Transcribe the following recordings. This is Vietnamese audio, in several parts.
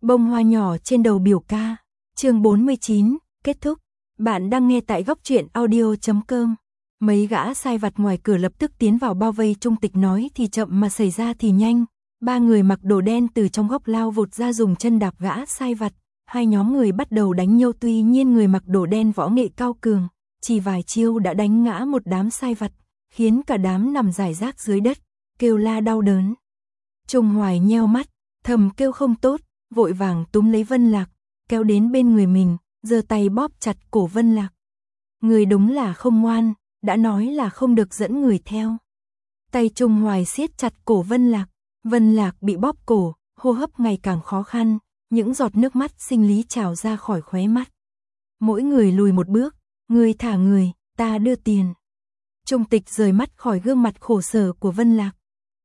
Bông hoa nhỏ trên đầu biểu ca. Chương 49, kết thúc. Bạn đang nghe tại góc truyện audio.com. Mấy gã sai vặt ngoài cửa lập tức tiến vào bao vây Trung Tịch, nói thì chậm mà xảy ra thì nhanh. Ba người mặc đồ đen từ trong góc lao vụt ra, dùng chân đạp gã sai vặt. Hai nhóm người bắt đầu đánh nhau, tuy nhiên người mặc đồ đen võ nghệ cao cường, chỉ vài chiêu đã đánh ngã một đám sai vặt, khiến cả đám nằm rải rác dưới đất, kêu la đau đớn. Trung Hoài nheo mắt, thầm kêu không tốt, vội vàng túm lấy Vân Lạc, kéo đến bên người mình, giơ tay bóp chặt cổ Vân Lạc. Người đúng là không ngoan, đã nói là không được dẫn người theo. Tay Trung Hoài siết chặt cổ Vân Lạc bị bóp cổ, hô hấp ngày càng khó khăn, những giọt nước mắt sinh lý trào ra khỏi khóe mắt. Mỗi người lùi một bước, người thả người, ta đưa tiền. Trung Tịch rời mắt khỏi gương mặt khổ sở của Vân Lạc.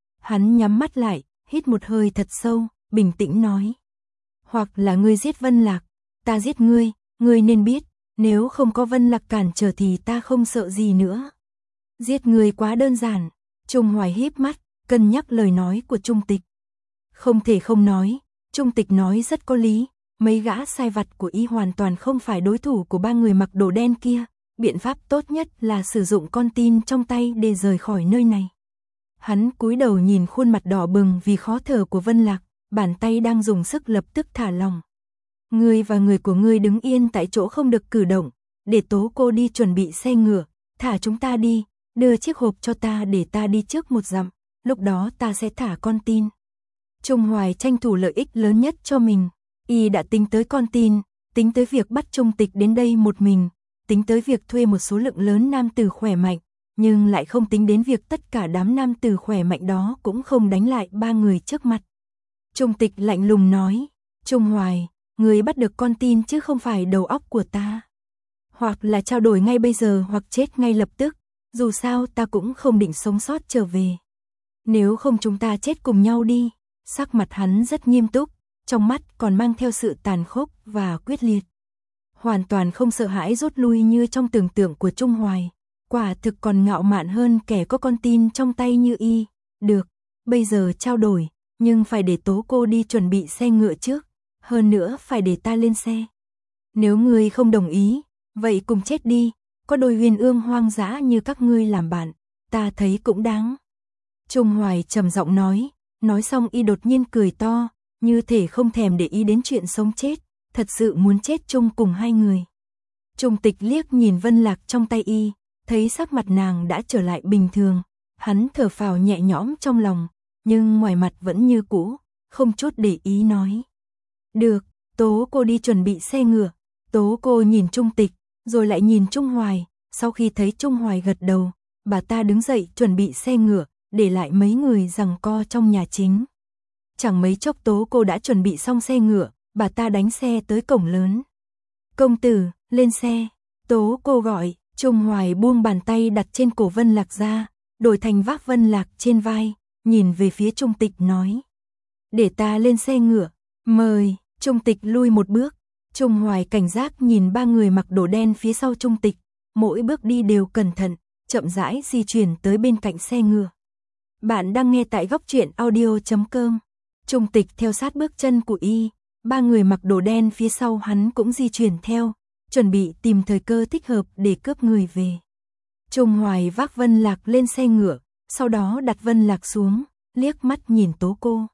Hắn nhắm mắt lại, hít một hơi thật sâu, bình tĩnh nói. Hoặc là ngươi giết Vân Lạc, ta giết ngươi, ngươi nên biết, nếu không có Vân Lạc cản trở thì ta không sợ gì nữa. Giết ngươi quá đơn giản. Trung Hoài híp mắt, cân nhắc lời nói của Trung Tịch. Không thể không nói, Trung Tịch nói rất có lý, mấy gã sai vặt của y hoàn toàn không phải đối thủ của ba người mặc đồ đen kia, biện pháp tốt nhất là sử dụng con tin trong tay để rời khỏi nơi này. Hắn cúi đầu nhìn khuôn mặt đỏ bừng vì khó thở của Vân Lạc, bàn tay đang dùng sức lập tức thả lỏng. Ngươi và người của ngươi đứng yên tại chỗ không được cử động, để Tố cô đi chuẩn bị xe ngựa, thả chúng ta đi, đưa chiếc hộp cho ta để ta đi trước một dặm, lúc đó ta sẽ thả con tin. Trung Hoài tranh thủ lợi ích lớn nhất cho mình, y đã tính tới con tin, tính tới việc bắt Trung Tịch đến đây một mình, tính tới việc thuê một số lượng lớn nam tử khỏe mạnh, nhưng lại không tính đến việc tất cả đám nam tử khỏe mạnh đó cũng không đánh lại ba người trước mặt. Trung Tịch lạnh lùng nói, Trung Hoài, người bắt được con tin chứ không phải đầu óc của ta. Hoặc là trao đổi ngay bây giờ hoặc chết ngay lập tức, dù sao ta cũng không định sống sót trở về. Nếu không chúng ta chết cùng nhau đi. Sắc mặt hắn rất nghiêm túc, trong mắt còn mang theo sự tàn khốc và quyết liệt. Hoàn toàn không sợ hãi rút lui như trong tưởng tượng của Trung Hoài, quả thực còn ngạo mạn hơn kẻ có con tin trong tay như y. Được, bây giờ trao đổi, nhưng phải để Tố cô đi chuẩn bị xe ngựa trước, hơn nữa phải để ta lên xe. Nếu ngươi không đồng ý, vậy cùng chết đi, có đôi huyền ương hoang dã như các ngươi làm bạn, ta thấy cũng đáng. Trung Hoài trầm giọng nói xong y đột nhiên cười to, như thể không thèm để ý đến chuyện sống chết, thật sự muốn chết chung cùng hai người. Trung Tịch liếc nhìn Vân Lạc trong tay y, thấy sắc mặt nàng đã trở lại bình thường, hắn thở phào nhẹ nhõm trong lòng, nhưng ngoài mặt vẫn như cũ, không chút để ý nói. Được, Tố cô đi chuẩn bị xe ngựa. Tố cô nhìn Trung Tịch, rồi lại nhìn Trung Hoài, sau khi thấy Trung Hoài gật đầu, bà ta đứng dậy chuẩn bị xe ngựa, để lại mấy người giằng co trong nhà chính. Chẳng mấy chốc Tố cô đã chuẩn bị xong xe ngựa, bà ta đánh xe tới cổng lớn. Công tử, lên xe. Tố cô gọi. Trung Hoài buông bàn tay đặt trên cổ Vân Lạc ra, đổi thành vác Vân Lạc trên vai, nhìn về phía Trung Tịch nói. Để ta lên xe ngựa, mời. Trung Tịch lui một bước. Trung Hoài cảnh giác nhìn ba người mặc đồ đen phía sau Trung Tịch, mỗi bước đi đều cẩn thận, chậm rãi di chuyển tới bên cạnh xe ngựa. Bạn đang nghe tại góc truyện audio.com. Trung Tịch theo sát bước chân của y, ba người mặc đồ đen phía sau hắn cũng di chuyển theo, chuẩn bị tìm thời cơ thích hợp để cướp người về. Trung Hoài vác Vân Lạc lên xe ngựa, sau đó đặt Vân Lạc xuống, liếc mắt nhìn Tố cô.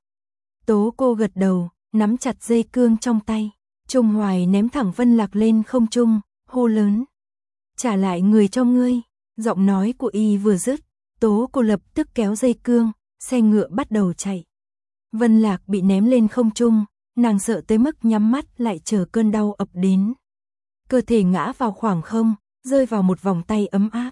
Tố cô gật đầu, nắm chặt dây cương trong tay. Trung Hoài ném thẳng Vân Lạc lên không trung, hô lớn. Trả lại người cho ngươi. Giọng nói của y vừa dứt, Tố cô lập tức kéo dây cương, xe ngựa bắt đầu chạy. Vân Lạc bị ném lên không trung, nàng sợ tới mức nhắm mắt lại chờ cơn đau ập đến. Cơ thể ngã vào khoảng không, rơi vào một vòng tay ấm áp.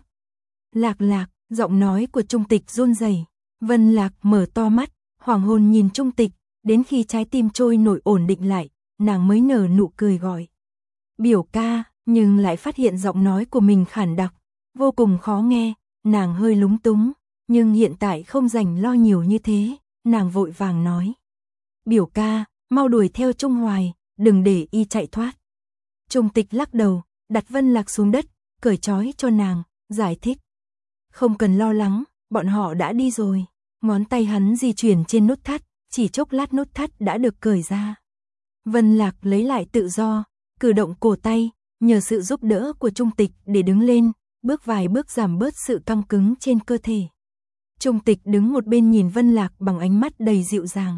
Lạc Lạc, giọng nói của Trung Tịch run rẩy. Vân Lạc mở to mắt, hoàng hồn nhìn Trung Tịch, đến khi trái tim trôi nổi ổn định lại, nàng mới nở nụ cười gọi. Biểu ca, nhưng lại phát hiện giọng nói của mình khản đặc, vô cùng khó nghe, nàng hơi lúng túng, nhưng hiện tại không rảnh lo nhiều như thế, nàng vội vàng nói. Biểu ca, mau đuổi theo Trung Hoài, đừng để y chạy thoát. Trung Tịch lắc đầu, đặt Vân Lạc xuống đất, cởi trói cho nàng, giải thích. Không cần lo lắng, bọn họ đã đi rồi. Ngón tay hắn di chuyển trên nút thắt, chỉ chốc lát nút thắt đã được cởi ra. Vân Lạc lấy lại tự do, cử động cổ tay, nhờ sự giúp đỡ của Trung Tịch để đứng lên, bước vài bước giảm bớt sự căng cứng trên cơ thể. Trung Tịch đứng một bên nhìn Vân Lạc bằng ánh mắt đầy dịu dàng.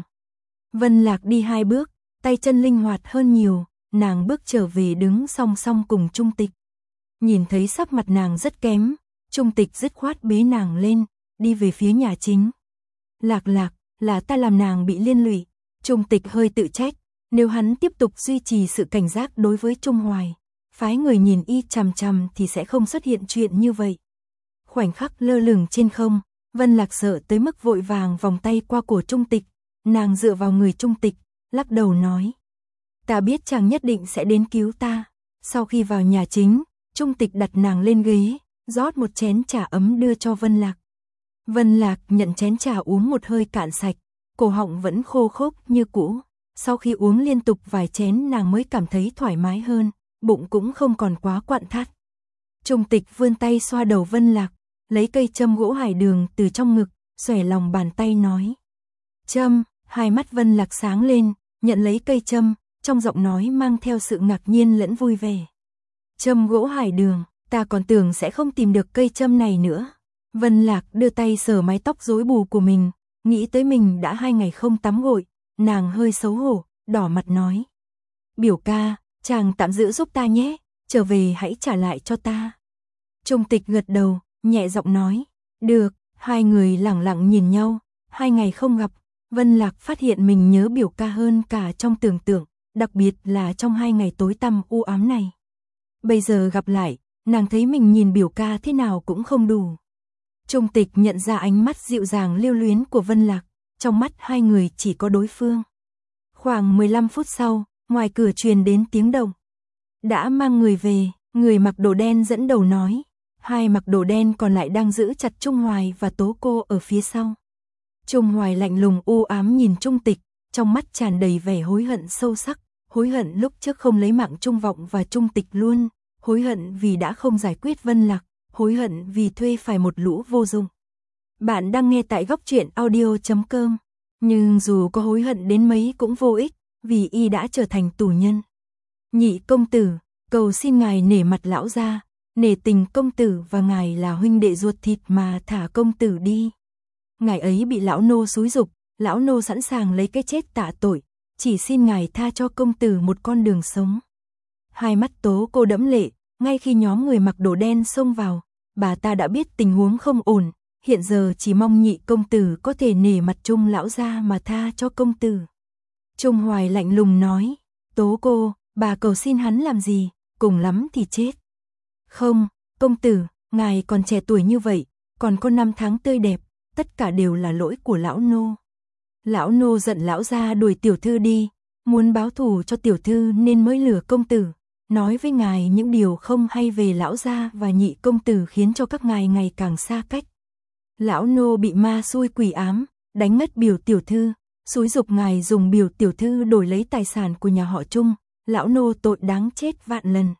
Vân Lạc đi 2 bước, tay chân linh hoạt hơn nhiều, nàng bước trở về đứng song song cùng Trung Tịch. Nhìn thấy sắc mặt nàng rất kém, Trung Tịch dứt khoát bế nàng lên, đi về phía nhà chính. Lạc Lạc, là ta làm nàng bị liên lụy. Trung Tịch hơi tự trách, nếu hắn tiếp tục duy trì sự cảnh giác đối với Trung Hoài, phái người nhìn y chằm chằm thì sẽ không xuất hiện chuyện như vậy. Khoảnh khắc lơ lửng trên không, Vân Lạc sợ tới mức vội vàng vòng tay qua cổ Trung Tịch, nàng dựa vào người Trung Tịch, lắc đầu nói: "Ta biết chàng nhất định sẽ đến cứu ta." Sau khi vào nhà chính, Trung Tịch đặt nàng lên ghế, rót một chén trà ấm đưa cho Vân Lạc. Vân Lạc nhận chén trà uống một hơi cạn sạch, cổ họng vẫn khô khốc như cũ. Sau khi uống liên tục vài chén nàng mới cảm thấy thoải mái hơn, bụng cũng không còn quá quặn thắt. Trung Tịch vươn tay xoa đầu Vân Lạc, lấy cây châm gỗ hải đường từ trong ngực, xòe lòng bàn tay nói: "Châm." Hai mắt Vân Lạc sáng lên, nhận lấy cây châm, trong giọng nói mang theo sự ngạc nhiên lẫn vui vẻ. "Châm gỗ hải đường, ta còn tưởng sẽ không tìm được cây châm này nữa." Vân Lạc đưa tay sờ mái tóc rối bù của mình, nghĩ tới mình đã 2 ngày không tắm gội, nàng hơi xấu hổ, đỏ mặt nói: "Biểu ca, chàng tạm giữ giúp ta nhé, trở về hãy trả lại cho ta." Trung Tịch gật đầu, nhẹ giọng nói: "Được." Hai người lẳng lặng nhìn nhau, 2 ngày không gặp, Vân Lạc phát hiện mình nhớ biểu ca hơn cả trong tưởng tượng, đặc biệt là trong 2 ngày tối tăm u ám này. Bây giờ gặp lại, nàng thấy mình nhìn biểu ca thế nào cũng không đủ. Trung Tịch nhận ra ánh mắt dịu dàng lưu luyến của Vân Lạc, trong mắt hai người chỉ có đối phương. Khoảng 15 phút sau, ngoài cửa truyền đến tiếng động. "Đã mang người về." Người mặc đồ đen dẫn đầu nói. Hai mặc đồ đen còn lại đang giữ chặt Trung Hoài và Tố Cô ở phía sau. Trung Hoài lạnh lùng u ám nhìn Trung Tịch, trong mắt tràn đầy vẻ hối hận sâu sắc, hối hận lúc trước không lấy mạng Trung Vọng và Trung Tịch luôn, hối hận vì đã không giải quyết Vân Lạc, hối hận vì thuê phải một lũ vô dụng. Bạn đang nghe tại góc truyện audio.com, nhưng dù có hối hận đến mấy cũng vô ích, vì y đã trở thành tù nhân. "Nhị công tử, cầu xin ngài nể mặt lão gia, nể tình công tử và ngài là huynh đệ ruột thịt mà thả công tử đi. Ngài ấy bị lão nô xúi giục, lão nô sẵn sàng lấy cái chết tạ tội, chỉ xin ngài tha cho công tử một con đường sống." Hai mắt Tố Cô đẫm lệ, ngay khi nhóm người mặc đồ đen xông vào, bà ta đã biết tình huống không ổn, hiện giờ chỉ mong nhị công tử có thể nể mặt Trung lão gia mà tha cho công tử. Trung Hoài lạnh lùng nói: "Tố Cô, bà cầu xin hắn làm gì, cùng lắm thì chết." "Không, công tử, ngài còn trẻ tuổi như vậy, còn có 5 tháng tươi đẹp, tất cả đều là lỗi của lão nô. Lão nô giận lão gia đuổi tiểu thư đi, muốn báo thù cho tiểu thư nên mới lừa công tử, nói với ngài những điều không hay về lão gia và nhị công tử khiến cho các ngài ngày càng xa cách. Lão nô bị ma xui quỷ ám, đánh ngất biểu tiểu thư, xúi giục ngài dùng biểu tiểu thư đổi lấy tài sản của nhà họ Trung, lão nô tội đáng chết vạn lần."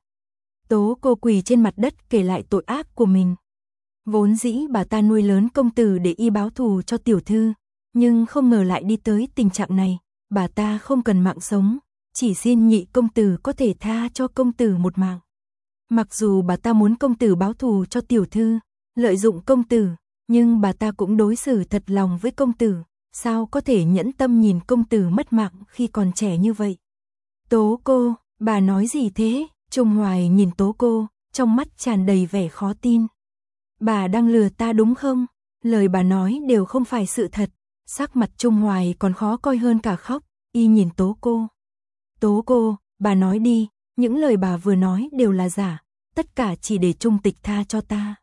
Tố Cô quỳ trên mặt đất kể lại tội ác của mình. Vốn dĩ bà ta nuôi lớn công tử để y báo thù cho tiểu thư, nhưng không ngờ lại đi tới tình trạng này, bà ta không cần mạng sống, chỉ xin nhị công tử có thể tha cho công tử một mạng. Mặc dù bà ta muốn công tử báo thù cho tiểu thư, lợi dụng công tử, nhưng bà ta cũng đối xử thật lòng với công tử, sao có thể nhẫn tâm nhìn công tử mất mạng khi còn trẻ như vậy. "Tố Cô, bà nói gì thế?" Trung Hoài nhìn Tố Cô, trong mắt tràn đầy vẻ khó tin. "Bà đang lừa ta đúng không? Lời bà nói đều không phải sự thật." Sắc mặt Trung Hoài còn khó coi hơn cả khóc, y nhìn Tố Cô. "Tố Cô, bà nói đi, những lời bà vừa nói đều là giả, tất cả chỉ để Trung Tịch tha cho ta."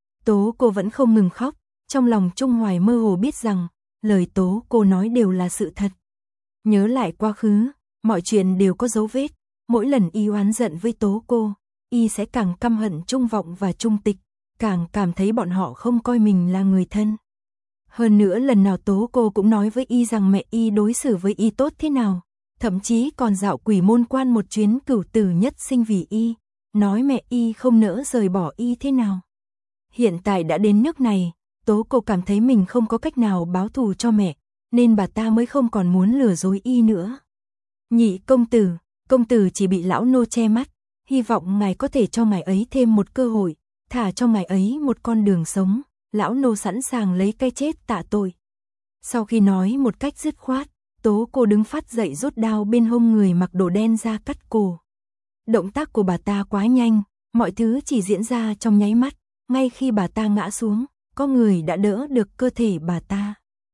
Tố Cô vẫn không ngừng khóc, trong lòng Trung Hoài mơ hồ biết rằng, lời Tố Cô nói đều là sự thật. Nhớ lại quá khứ, mọi chuyện đều có dấu vết, mỗi lần y oán giận với Tố Cô, y sẽ càng căm hận Trung Vọng và Trung Tịch, càng cảm thấy bọn họ không coi mình là người thân. Hơn nữa lần nào Tố Cô cũng nói với y rằng mẹ y đối xử với y tốt thế nào, thậm chí còn dạo Quỷ Môn Quan một chuyến cửu tử nhất sinh vì y, nói mẹ y không nỡ rời bỏ y thế nào. Hiện tại đã đến nước này, Tố Cô cảm thấy mình không có cách nào báo thù cho mẹ, nên bà ta mới không còn muốn lừa dối y nữa. Nhị công tử chỉ bị lão nô che mắt, hy vọng ngài có thể cho ngài ấy thêm một cơ hội, thả cho ngài ấy một con đường sống, lão nô sẵn sàng lấy cái chết tạ tội. Sau khi nói một cách dứt khoát, Tố Cô đứng phát dậy rút đao bên hông người mặc đồ đen ra cắt cổ. Động tác của bà ta quá nhanh, mọi thứ chỉ diễn ra trong nháy mắt, ngay khi bà ta ngã xuống, có người đã đỡ được cơ thể bà ta.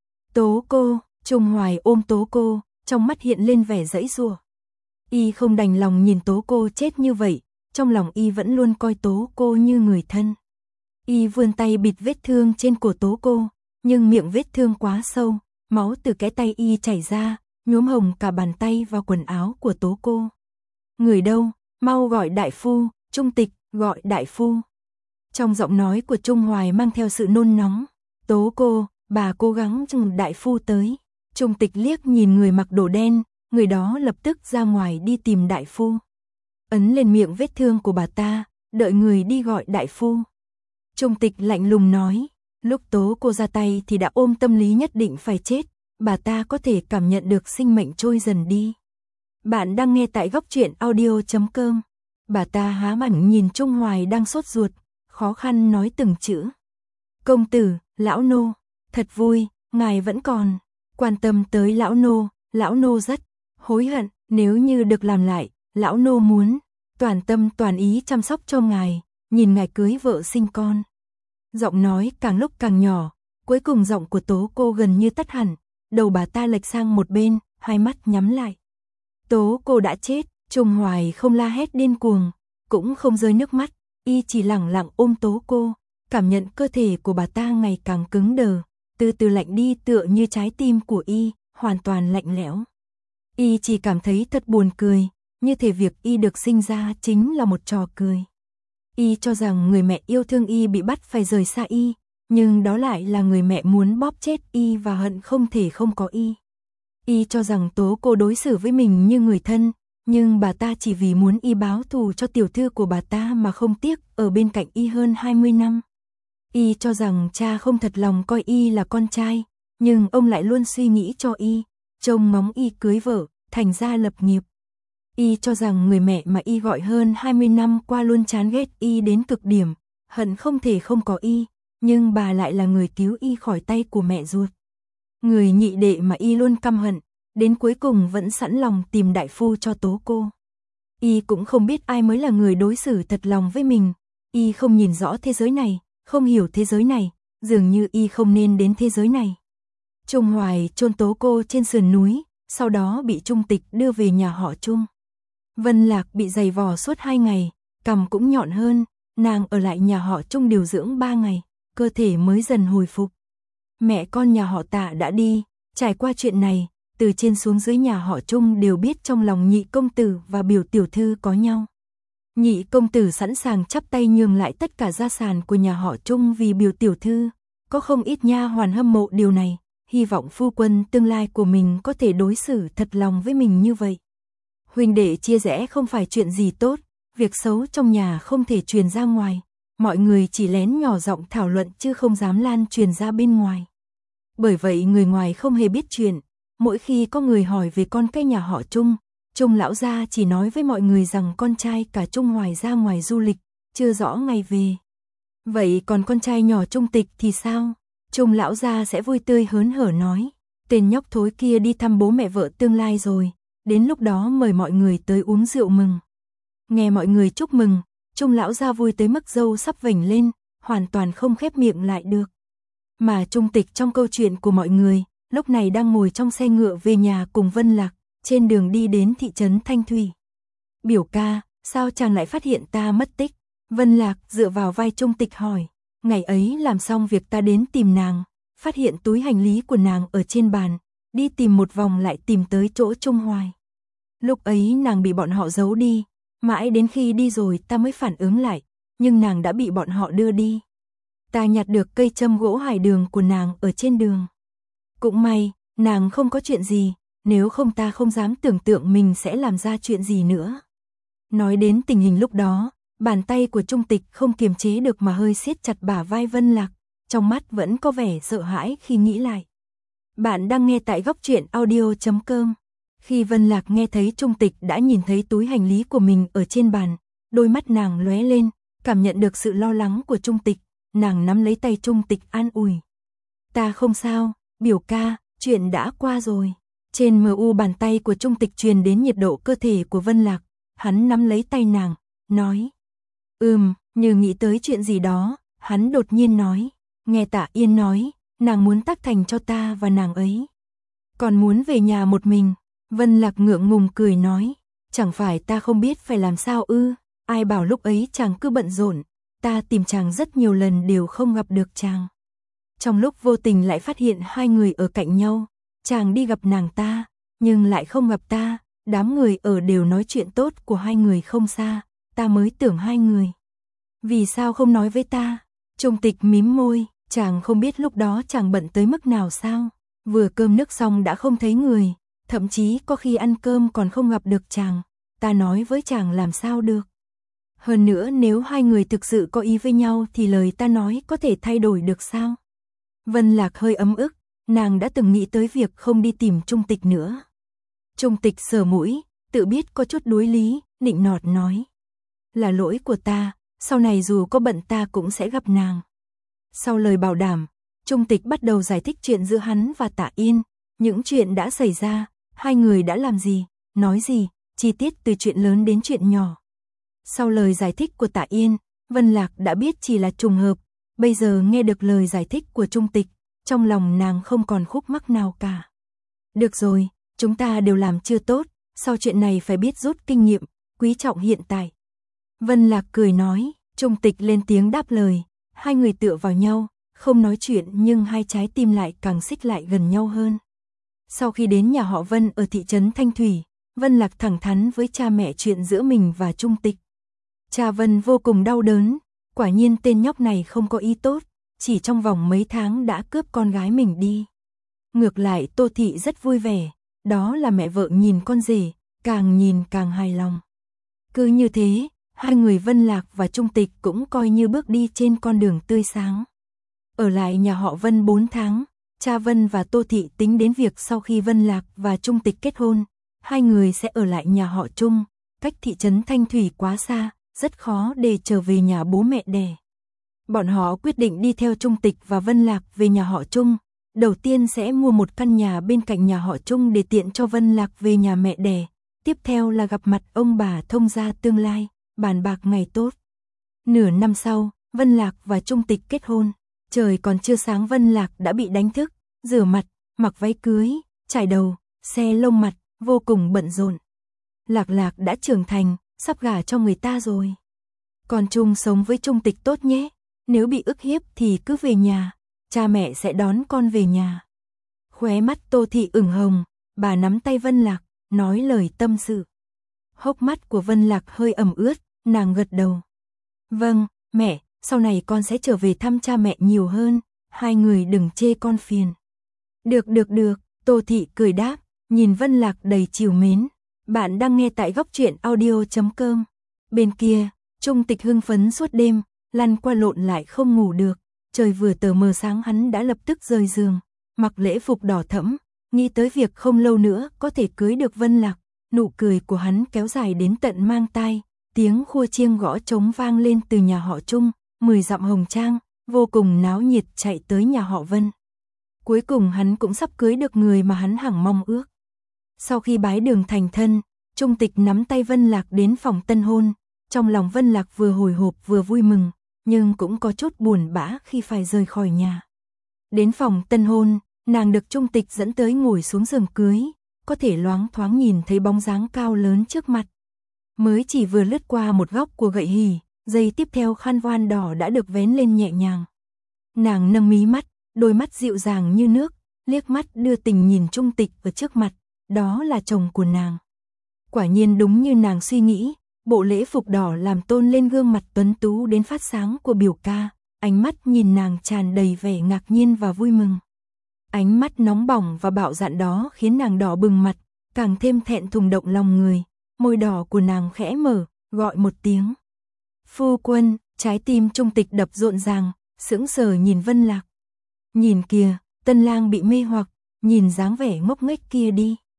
Tố Cô, Trung Hoài ôm Tố Cô, trong mắt hiện lên vẻ giãy giụa. Y không đành lòng nhìn Tố Cô chết như vậy, trong lòng y vẫn luôn coi Tố Cô như người thân. Y vươn tay bịt vết thương trên cổ Tố Cô, nhưng miệng vết thương quá sâu, máu từ cái tay y chảy ra, nhuốm hồng cả bàn tay và quần áo của Tố Cô. Người đâu, mau gọi đại phu, Trung Tịch, gọi đại phu. Trong giọng nói của Trung Hoài mang theo sự nôn nóng. Tố Cô, bà cố gắng chừng đại phu tới. Trung Tịch liếc nhìn người mặc đồ đen, người đó lập tức ra ngoài đi tìm đại phu. Ấn lên miệng vết thương của bà ta, đợi người đi gọi đại phu. Trung Tịch lạnh lùng nói, lúc Tố Cô ra tay thì đã ôm tâm lý nhất định phải chết, bà ta có thể cảm nhận được sinh mệnh trôi dần đi. Bạn đang nghe tại goctruyện.audio.com. Bà ta há mồm nhìn Trung Hoài đang sốt ruột, khó khăn nói từng chữ. Công tử, lão nô, thật vui, ngài vẫn còn quan tâm tới lão nô rất hối hận, nếu như được làm lại, lão nô muốn toàn tâm toàn ý chăm sóc cho ngài, nhìn ngài cưới vợ sinh con. Giọng nói càng lúc càng nhỏ, cuối cùng giọng của Tố Cô gần như tắt hẳn, đầu bà ta lệch sang một bên, hai mắt nhắm lại. Tố Cô đã chết, Trung Hoài không la hét điên cuồng, cũng không rơi nước mắt, y chỉ lặng lặng ôm Tố Cô, cảm nhận cơ thể của bà ta ngày càng cứng đờ, từ từ lạnh đi tựa như trái tim của y, hoàn toàn lạnh lẽo. Y chỉ cảm thấy thật buồn cười, như thể việc y được sinh ra chính là một trò cười. Y cho rằng người mẹ yêu thương y bị bắt phải rời xa y, nhưng đó lại là người mẹ muốn bóp chết y và hận không thể không có y. Y cho rằng Tố Cô đối xử với mình như người thân, nhưng bà ta chỉ vì muốn y báo thù cho tiểu thư của bà ta mà không tiếc ở bên cạnh y hơn 20 năm. Y cho rằng cha không thật lòng coi y là con trai, nhưng ông lại luôn suy nghĩ cho y, trông ngóng y cưới vợ, thành gia lập nghiệp. Y cho rằng người mẹ mà y gọi hơn 20 năm qua luôn chán ghét y đến cực điểm, hận không thể không có y, nhưng bà lại là người cứu y khỏi tay của mẹ ruột. Người nhị đệ mà y luôn căm hận, đến cuối cùng vẫn sẵn lòng tìm đại phu cho Tố Cô. Y cũng không biết ai mới là người đối xử thật lòng với mình, y không nhìn rõ thế giới này, không hiểu thế giới này, dường như y không nên đến thế giới này. Trung Hoài chôn Tố Cô trên sườn núi, sau đó bị Trung Tịch đưa về nhà họ Trung. Vân Lạc bị giày vò suốt 2 ngày, cằm cũng nhọn hơn, nàng ở lại nhà họ Trung điều dưỡng 3 ngày, cơ thể mới dần hồi phục. Mẹ con nhà họ Tạ đã đi, trải qua chuyện này, từ trên xuống dưới nhà họ Trung đều biết trong lòng nhị công tử và biểu tiểu thư có nhau. Nhị công tử sẵn sàng chắp tay nhường lại tất cả gia sản của nhà họ Trung vì biểu tiểu thư, có không ít nha hoàn hâm mộ điều này, hy vọng phu quân tương lai của mình có thể đối xử thật lòng với mình như vậy. Huynh đệ chia rẽ không phải chuyện gì tốt, việc xấu trong nhà không thể truyền ra ngoài, mọi người chỉ lén nhỏ giọng thảo luận chứ không dám lan truyền ra bên ngoài. Bởi vậy người ngoài không hề biết chuyện, mỗi khi có người hỏi về con cái nhà họ Trung, Trung lão gia chỉ nói với mọi người rằng con trai cả Trung Hoài ra ngoài du lịch, chưa rõ ngày về. Vậy còn con trai nhỏ Trung Tịch thì sao? Trung lão gia sẽ vui tươi hớn hở nói, tên nhóc thối kia đi thăm bố mẹ vợ tương lai rồi, đến lúc đó mời mọi người tới uống rượu mừng. Nghe mọi người chúc mừng, Trung lão gia vui tới mức râu sắp vểnh lên, hoàn toàn không khép miệng lại được. Mà Trung Tịch trong câu chuyện của mọi người, lúc này đang ngồi trong xe ngựa về nhà cùng Vân Lạc, trên đường đi đến thị trấn Thanh Thủy. Biểu ca, sao chàng lại phát hiện ta mất tích? Vân Lạc dựa vào vai Trung Tịch hỏi. Ngày ấy làm xong việc ta đến tìm nàng, phát hiện túi hành lý của nàng ở trên bàn, đi tìm một vòng lại tìm tới chỗ Trung Hoài. Lúc ấy nàng bị bọn họ giấu đi, mãi đến khi đi rồi ta mới phản ứng lại, nhưng nàng đã bị bọn họ đưa đi. Ta nhặt được cây châm gỗ hải đường của nàng ở trên đường. Cũng may, nàng không có chuyện gì, nếu không ta không dám tưởng tượng mình sẽ làm ra chuyện gì nữa. Nói đến tình hình lúc đó, bàn tay của Trung Tịch không kiềm chế được mà hơi siết chặt bả vai Vân Lạc, trong mắt vẫn có vẻ sợ hãi khi nghĩ lại. Bạn đang nghe tại goctruyện.audio.com. Khi Vân Lạc nghe thấy Trung Tịch đã nhìn thấy túi hành lý của mình ở trên bàn, đôi mắt nàng lóe lên, cảm nhận được sự lo lắng của Trung Tịch, nàng nắm lấy tay Trung Tịch an ủi. Ta không sao, biểu ca, chuyện đã qua rồi. Trên mu bàn tay của Trung Tịch truyền đến nhiệt độ cơ thể của Vân Lạc, hắn nắm lấy tay nàng, nói. Như nghĩ tới chuyện gì đó, hắn đột nhiên nói, nghe Tạ Yên nói, nàng muốn tác thành cho ta và nàng ấy. Còn muốn về nhà một mình. Vân Lạc ngượng ngùng cười nói, chẳng phải ta không biết phải làm sao ư, ai bảo lúc ấy chàng cứ bận rộn, ta tìm chàng rất nhiều lần đều không gặp được chàng. Trong lúc vô tình lại phát hiện hai người ở cạnh nhau, chàng đi gặp nàng ta, nhưng lại không gặp ta, đám người ở đều nói chuyện tốt của hai người không xa, ta mới tưởng hai người. Vì sao không nói với ta? Trung Tịch mím môi, chàng không biết lúc đó chàng bận tới mức nào sao, vừa cơm nước xong đã không thấy người. Thậm chí có khi ăn cơm còn không gặp được chàng, ta nói với chàng làm sao được. Hơn nữa nếu hai người thực sự có ý với nhau thì lời ta nói có thể thay đổi được sao? Vân Lạc hơi ấm ức, nàng đã từng nghĩ tới việc không đi tìm Trung Tịch nữa. Trung Tịch sờ mũi, tự biết có chút đuối lý, nịnh nọt nói. Là lỗi của ta, sau này dù có bận ta cũng sẽ gặp nàng. Sau lời bảo đảm, Trung Tịch bắt đầu giải thích chuyện giữa hắn và Tạ Yên, những chuyện đã xảy ra. Hai người đã làm gì, nói gì, chi tiết từ chuyện lớn đến chuyện nhỏ. Sau lời giải thích của Tạ Yên, Vân Lạc đã biết chỉ là trùng hợp, bây giờ nghe được lời giải thích của Trung Tịch, trong lòng nàng không còn khúc mắc nào cả. Được rồi, chúng ta đều làm chưa tốt, sau chuyện này phải biết rút kinh nghiệm, quý trọng hiện tại. Vân Lạc cười nói, Trung Tịch lên tiếng đáp lời, hai người tựa vào nhau, không nói chuyện nhưng hai trái tim lại càng xích lại gần nhau hơn. Sau khi đến nhà họ Vân ở thị trấn Thanh Thủy, Vân Lạc thẳng thắn với cha mẹ chuyện giữa mình và Trung Tịch. Cha Vân vô cùng đau đớn, quả nhiên tên nhóc này không có ý tốt, chỉ trong vòng mấy tháng đã cướp con gái mình đi. Ngược lại Tô Thị rất vui vẻ, đó là mẹ vợ nhìn con rể, càng nhìn càng hài lòng. Cứ như thế, hai người Vân Lạc và Trung Tịch cũng coi như bước đi trên con đường tươi sáng. Ở lại nhà họ Vân 4 tháng. Cha Vân và Tô Thị tính đến việc sau khi Vân Lạc và Trung Tịch kết hôn, hai người sẽ ở lại nhà họ Trung, cách thị trấn Thanh Thủy quá xa, rất khó để trở về nhà bố mẹ đẻ. Bọn họ quyết định đi theo Trung Tịch và Vân Lạc về nhà họ Trung, đầu tiên sẽ mua một căn nhà bên cạnh nhà họ Trung để tiện cho Vân Lạc về nhà mẹ đẻ, tiếp theo là gặp mặt ông bà thông gia tương lai, bàn bạc ngày tốt. Nửa năm sau, Vân Lạc và Trung Tịch kết hôn. Trời còn chưa sáng Vân Lạc đã bị đánh thức, rửa mặt, mặc váy cưới, chải đầu, xe lông mặt, vô cùng bận rộn. Lạc Lạc đã trưởng thành, sắp gả cho người ta rồi. Con chung sống với Trung Tịch tốt nhé, nếu bị ức hiếp thì cứ về nhà, cha mẹ sẽ đón con về nhà. Khóe mắt Tô Thị ửng hồng, bà nắm tay Vân Lạc, nói lời tâm sự. Hốc mắt của Vân Lạc hơi ẩm ướt, nàng gật đầu. Vâng, mẹ. Sau này con sẽ trở về thăm cha mẹ nhiều hơn, hai người đừng chê con phiền. Được, Tô Thị cười đáp, nhìn Vân Lạc đầy trìu mến. Bạn đang nghe tại góc truyện audio.com. Bên kia, Trung Tịch hưng phấn suốt đêm, lăn qua lộn lại không ngủ được. Trời vừa tờ mờ sáng hắn đã lập tức rời giường, mặc lễ phục đỏ thẫm, nghĩ tới việc không lâu nữa có thể cưới được Vân Lạc. Nụ cười của hắn kéo dài đến tận mang tai, tiếng khua chiêng gõ trống vang lên từ nhà họ Trung. 10 dặm hồng trang, vô cùng náo nhiệt chạy tới nhà họ Vân. Cuối cùng hắn cũng sắp cưới được người mà hắn hằng mong ước. Sau khi bái đường thành thân, Trung Tịch nắm tay Vân Lạc đến phòng tân hôn, trong lòng Vân Lạc vừa hồi hộp vừa vui mừng, nhưng cũng có chút buồn bã khi phải rời khỏi nhà. Đến phòng tân hôn, nàng được Trung Tịch dẫn tới ngồi xuống giường cưới, có thể loáng thoáng nhìn thấy bóng dáng cao lớn trước mặt. Mới chỉ vừa lướt qua một góc của gậy hỉ, giây tiếp theo khăn voan đỏ đã được vén lên nhẹ nhàng. Nàng nâng mí mắt, đôi mắt dịu dàng như nước, liếc mắt đưa tình nhìn Trung Tịch ở trước mặt, đó là chồng của nàng. Quả nhiên đúng như nàng suy nghĩ, bộ lễ phục đỏ làm tôn lên gương mặt tuấn tú đến phát sáng của biểu ca, ánh mắt nhìn nàng tràn đầy vẻ ngạc nhiên và vui mừng. Ánh mắt nóng bỏng và bạo dạn đó khiến nàng đỏ bừng mặt, càng thêm thẹn thùng động lòng người, môi đỏ của nàng khẽ mở, gọi một tiếng. Phu quân, trái tim Trung Tịch đập rộn ràng, sững sờ nhìn Vân Lạc. Nhìn kìa, tân lang bị mê hoặc, nhìn dáng vẻ ngốc nghếch kia đi.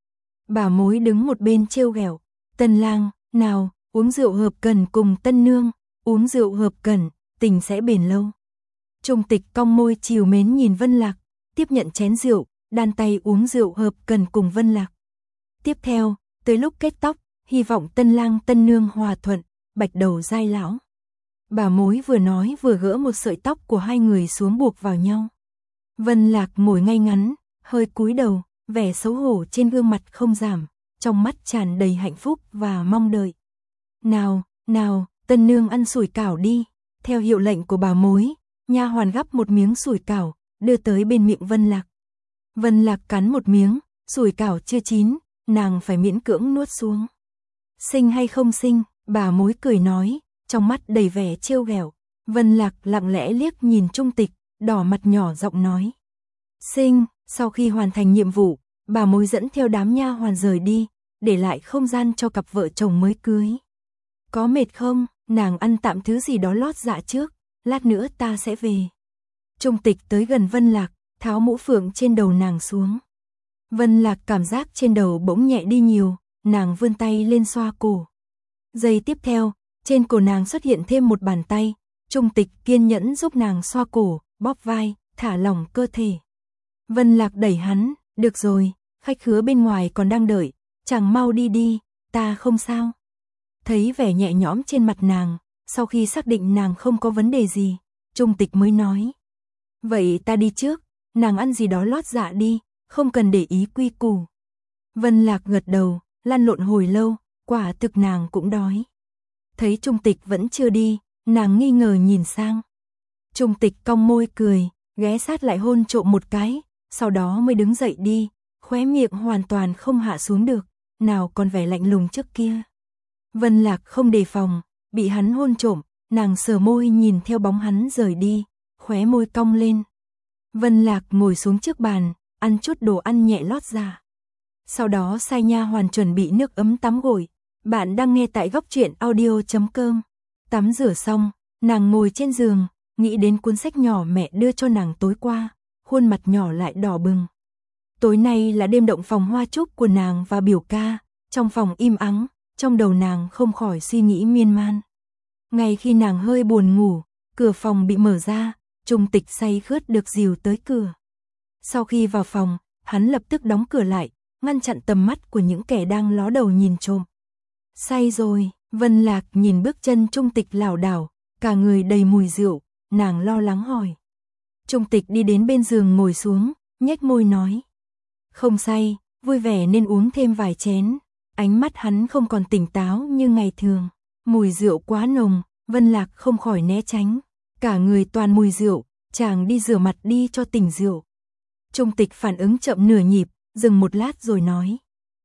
Bà mối đứng một bên trêu ghẹo, Tân lang, nào, uống rượu hợp cần cùng tân nương, uống rượu hợp cần, tình sẽ bền lâu. Trung Tịch cong môi trìu mến nhìn Vân Lạc, tiếp nhận chén rượu, đan tay uống rượu hợp cần cùng Vân Lạc. Tiếp theo, tới lúc kết tóc, hy vọng tân lang tân nương hòa thuận, bạch đầu dai lão. Bà mối vừa nói vừa gỡ một sợi tóc của hai người xuống buộc vào nhau. Vân Lạc ngồi ngay ngắn, hơi cúi đầu, vẻ xấu hổ trên gương mặt không giảm, trong mắt tràn đầy hạnh phúc và mong đợi. Nào, nào, tân nương ăn sủi cảo đi. Theo hiệu lệnh của bà mối, nha hoàn gắp một miếng sủi cảo, đưa tới bên miệng Vân Lạc. Vân Lạc cắn một miếng, sủi cảo chưa chín, nàng phải miễn cưỡng nuốt xuống. Sinh hay không sinh, bà mối cười nói, trong mắt đầy vẻ trêu ghẹo. Vân Lạc lặng lẽ liếc nhìn Trung Tịch, đỏ mặt nhỏ giọng nói. Sinh. Sau khi hoàn thành nhiệm vụ, bà mối dẫn theo đám nha hoàn rời đi, để lại không gian cho cặp vợ chồng mới cưới. Có mệt không, nàng ăn tạm thứ gì đó lót dạ trước, lát nữa ta sẽ về. Trung Tịch tới gần Vân Lạc, tháo mũ phượng trên đầu nàng xuống. Vân Lạc cảm giác trên đầu bỗng nhẹ đi nhiều, nàng vươn tay lên xoa cổ. Giây tiếp theo, trên cổ nàng xuất hiện thêm một bàn tay, Trung Tịch kiên nhẫn giúp nàng xoa cổ, bóp vai, thả lỏng cơ thể. Vân Lạc đẩy hắn, được rồi, khách khứa bên ngoài còn đang đợi, chàng mau đi đi, ta không sao. Thấy vẻ nhẹ nhõm trên mặt nàng, sau khi xác định nàng không có vấn đề gì, Trung Tịch mới nói. Vậy ta đi trước, nàng ăn gì đó lót dạ đi, không cần để ý quy củ. Vân Lạc gật đầu, lăn lộn hồi lâu, quả thực nàng cũng đói. Thấy Trung Tịch vẫn chưa đi, nàng nghi ngờ nhìn sang. Trung Tịch cong môi cười, ghé sát lại hôn trộm một cái, sau đó mới đứng dậy đi, khóe miệng hoàn toàn không hạ xuống được, nào còn vẻ lạnh lùng trước kia. Vân Lạc không đề phòng, bị hắn hôn trộm, nàng sờ môi nhìn theo bóng hắn rời đi, khóe môi cong lên. Vân Lạc ngồi xuống trước bàn, ăn chút đồ ăn nhẹ lót dạ. Sau đó sai nha hoàn chuẩn bị nước ấm tắm gội. Bạn đang nghe tại góc truyện audio.com. Tắm rửa xong, nàng ngồi trên giường, nghĩ đến cuốn sách nhỏ mẹ đưa cho nàng tối qua, khuôn mặt nhỏ lại đỏ bừng. Tối nay là đêm động phòng hoa trúc của nàng và biểu ca, trong phòng im ắng, trong đầu nàng không khỏi suy nghĩ miên man. Ngay khi nàng hơi buồn ngủ, cửa phòng bị mở ra, Trung Tịch say khướt được dìu tới cửa. Sau khi vào phòng, hắn lập tức đóng cửa lại, ngăn chặn tầm mắt của những kẻ đang ló đầu nhìn trộm. Say rồi, Vân Lạc nhìn bước chân Trung Tịch lảo đảo, cả người đầy mùi rượu, nàng lo lắng hỏi. Trung Tịch đi đến bên giường ngồi xuống, nhếch môi nói. Không say, vui vẻ nên uống thêm vài chén. Ánh mắt hắn không còn tỉnh táo như ngày thường. Mùi rượu quá nồng, Vân Lạc không khỏi né tránh. Cả người toàn mùi rượu, chàng đi rửa mặt đi cho tỉnh rượu. Trung Tịch phản ứng chậm nửa nhịp, dừng một lát rồi nói.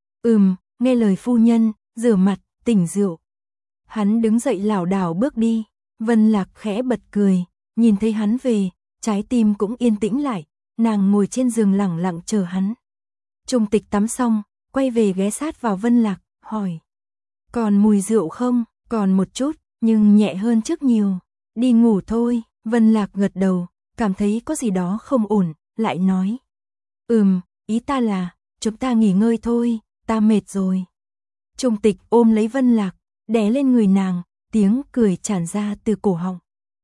Nghe lời phu nhân, rửa mặt, tỉnh rượu. Hắn đứng dậy lảo đảo bước đi, Vân Lạc khẽ bật cười, nhìn thấy hắn về, trái tim cũng yên tĩnh lại, nàng ngồi trên giường lẳng lặng chờ hắn. Trung Tịch tắm xong, quay về ghé sát vào Vân Lạc, hỏi. Còn mùi rượu không? Còn một chút, nhưng nhẹ hơn trước nhiều. Đi ngủ thôi, Vân Lạc gật đầu, cảm thấy có gì đó không ổn, lại nói. Ý ta là, chúng ta nghỉ ngơi thôi, ta mệt rồi. Trung Tịch ôm lấy Vân Lạc, đè lên người nàng, tiếng cười tràn ra từ cổ họng.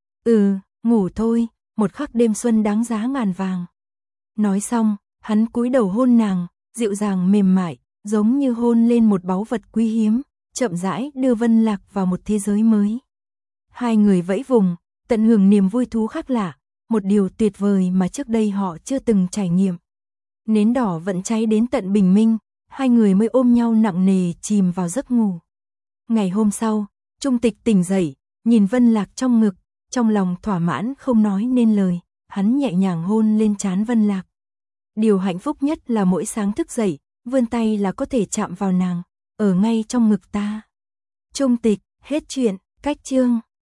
Ngủ thôi, một khắc đêm xuân đáng giá ngàn vàng. Nói xong, hắn cúi đầu hôn nàng, dịu dàng mềm mại, giống như hôn lên một báu vật quý hiếm, chậm rãi đưa Vân Lạc vào một thế giới mới. Hai người vẫy vùng, tận hưởng niềm vui thú khác lạ, một điều tuyệt vời mà trước đây họ chưa từng trải nghiệm. Nến đỏ vẫn cháy đến tận bình minh, hai người mới ôm nhau nặng nề chìm vào giấc ngủ. Ngày hôm sau, Trung Tịch tỉnh dậy, nhìn Vân Lạc trong ngực, trong lòng thỏa mãn không nói nên lời, hắn nhẹ nhàng hôn lên trán Vân Lạc. Điều hạnh phúc nhất là mỗi sáng thức dậy, vươn tay là có thể chạm vào nàng, ở ngay trong ngực ta. Trung Tịch, hết chuyện, cách chương.